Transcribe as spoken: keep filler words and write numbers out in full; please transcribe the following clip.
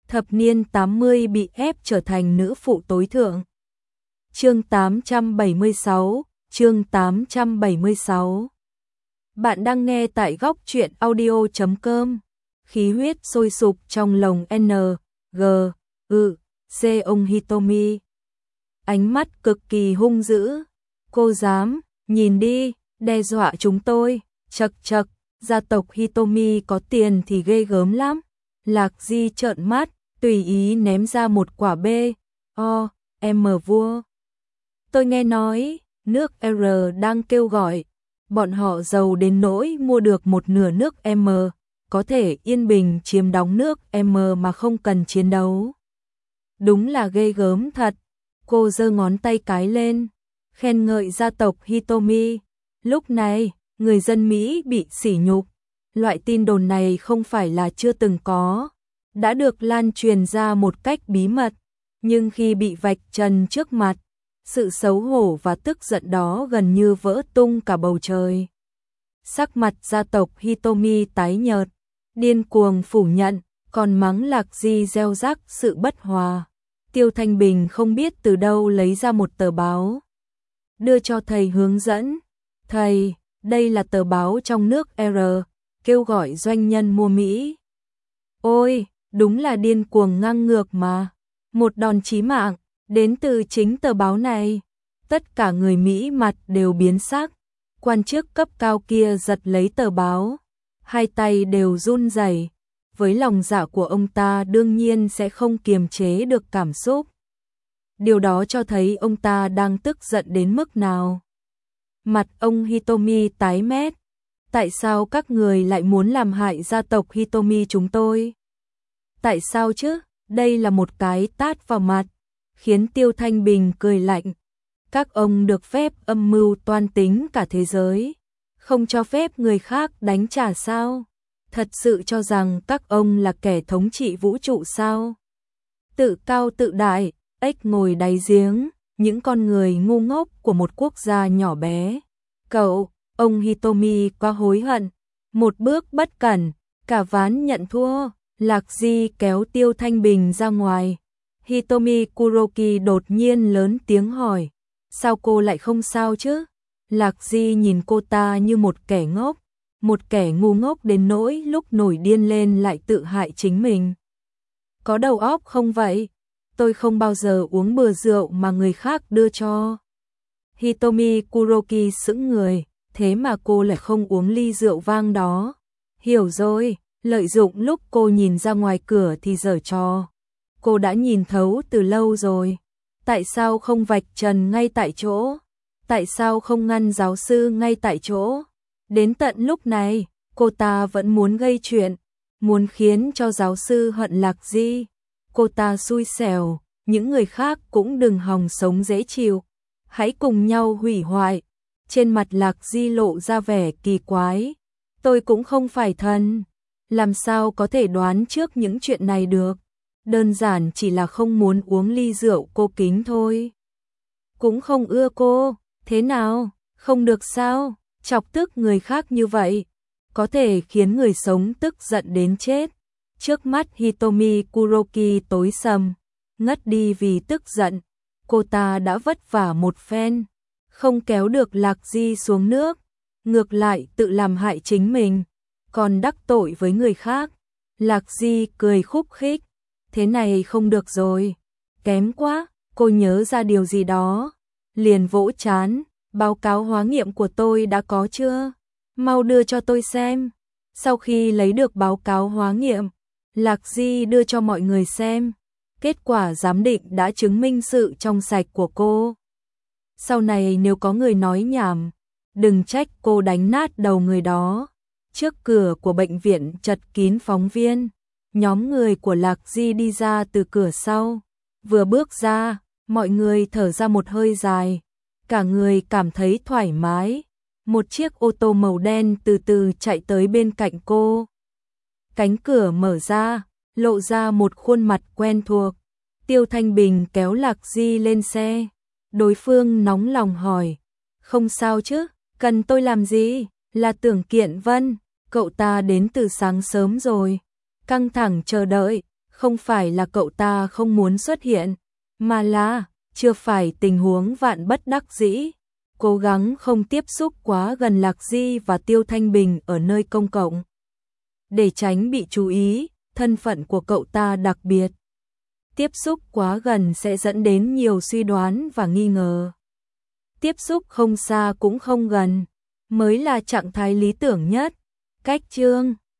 thập niên tám mươi bị ép trở thành nữ phụ tối thượng. Chương tám trăm bảy mươi sáu, chương tám trăm bảy mươi sáu. Bạn đang nghe tại góc truyện audio chấm com. Khí huyết sôi sục trong lồng N, G, U, C ông Hitomi. Ánh mắt cực kỳ hung dữ. Cô dám, nhìn đi, đe dọa chúng tôi, chậc chậc, gia tộc Hitomi có tiền thì ghê gớm lắm. Lạc Di trợn mắt, tùy ý ném ra một quả B, O, M vua. Tôi nghe nói, nước R đang kêu gọi, bọn họ giàu đến nỗi mua được một nửa nước M, có thể yên bình chiếm đóng nước M mà không cần chiến đấu. Đúng là ghê gớm thật. Cô giơ ngón tay cái lên, khen ngợi gia tộc Hitomi. Lúc này, người dân Mỹ bị sỉ nhục. Loại tin đồn này không phải là chưa từng có, đã được lan truyền ra một cách bí mật, nhưng khi bị vạch trần trước mặt, sự xấu hổ và tức giận đó gần như vỡ tung cả bầu trời. Sắc mặt gia tộc Hitomi tái nhợt, điên cuồng phủ nhận, còn mắng Lạc Di gieo rắc sự bất hòa. Tiêu Thanh Bình không biết từ đâu lấy ra một tờ báo, đưa cho thầy hướng dẫn. Thầy, đây là tờ báo trong nước R, kêu gọi doanh nhân mua Mỹ. Ôi, đúng là điên cuồng ngang ngược mà. Một đòn chí mạng, đến từ chính tờ báo này. Tất cả người Mỹ mặt đều biến sắc. Quan chức cấp cao kia giật lấy tờ báo, hai tay đều run rẩy. Với lòng dạ của ông ta đương nhiên sẽ không kiềm chế được cảm xúc. Điều đó cho thấy ông ta đang tức giận đến mức nào. Mặt ông Hitomi tái mét. Tại sao các người lại muốn làm hại gia tộc Hitomi chúng tôi? Tại sao chứ? Đây là một cái tát vào mặt, khiến Tiêu Thanh Bình cười lạnh. Các ông được phép âm mưu toan tính cả thế giới, không cho phép người khác đánh trả sao? Thật sự cho rằng các ông là kẻ thống trị vũ trụ sao? Tự cao tự đại, ếch ngồi đáy giếng, những con người ngu ngốc của một quốc gia nhỏ bé. Cậu, ông Hitomi quá hối hận, một bước bất cẩn, cả ván nhận thua. Lạc Di kéo Tiêu Thanh Bình ra ngoài. Hitomi Kuroki đột nhiên lớn tiếng hỏi, sao cô lại không sao chứ? Lạc Di nhìn cô ta như một kẻ ngốc, một kẻ ngu ngốc đến nỗi lúc nổi điên lên lại tự hại chính mình. Có đầu óc không vậy? Tôi không bao giờ uống bừa rượu mà người khác đưa cho. Hitomi Kuroki sững người, thế mà cô lại không uống ly rượu vang đó. Hiểu rồi, lợi dụng lúc cô nhìn ra ngoài cửa thì giở trò. Cô đã nhìn thấu từ lâu rồi. Tại sao không vạch trần ngay tại chỗ? Tại sao không ngăn giáo sư ngay tại chỗ? Đến tận lúc này, cô ta vẫn muốn gây chuyện, muốn khiến cho giáo sư hận Lạc Di. Cô ta xui xẻo, những người khác cũng đừng hòng sống dễ chịu. Hãy cùng nhau hủy hoại. Trên mặt Lạc Di lộ ra vẻ kỳ quái. Tôi cũng không phải thần, làm sao có thể đoán trước những chuyện này được. Đơn giản chỉ là không muốn uống ly rượu cô kính thôi. Cũng không ưa cô, thế nào, không được sao? Chọc tức người khác như vậy, có thể khiến người sống tức giận đến chết. Trước mắt Hitomi Kuroki tối sầm, ngất đi vì tức giận. Cô ta đã vất vả một phen, không kéo được Lạc Di xuống nước, ngược lại tự làm hại chính mình, còn đắc tội với người khác. Lạc Di cười khúc khích, thế này không được rồi, kém quá. Cô nhớ ra điều gì đó, liền vỗ trán. Báo cáo hóa nghiệm của tôi đã có chưa? Mau đưa cho tôi xem. Sau khi lấy được báo cáo hóa nghiệm, Lạc Di đưa cho mọi người xem. Kết quả giám định đã chứng minh sự trong sạch của cô. Sau này nếu có người nói nhảm, đừng trách cô đánh nát đầu người đó. Trước cửa của bệnh viện chật kín phóng viên. Nhóm người của Lạc Di đi ra từ cửa sau. Vừa bước ra, mọi người thở ra một hơi dài. Cả người cảm thấy thoải mái. Một chiếc ô tô màu đen từ từ chạy tới bên cạnh cô. Cánh cửa mở ra, lộ ra một khuôn mặt quen thuộc. Tiêu Thanh Bình kéo Lạc Di lên xe. Đối phương nóng lòng hỏi, không sao chứ, cần tôi làm gì? Là Tưởng Kiện Vân, cậu ta đến từ sáng sớm rồi, căng thẳng chờ đợi, Không phải là cậu ta không muốn xuất hiện, mà là chưa phải tình huống vạn bất đắc dĩ. Cố gắng không tiếp xúc quá gần Lạc Di và Tiêu Thanh Bình ở nơi công cộng. Để tránh bị chú ý, thân phận của cậu ta đặc biệt. Tiếp xúc quá gần sẽ dẫn đến nhiều suy đoán và nghi ngờ. Tiếp xúc không xa cũng không gần, mới là trạng thái lý tưởng nhất. Cách chương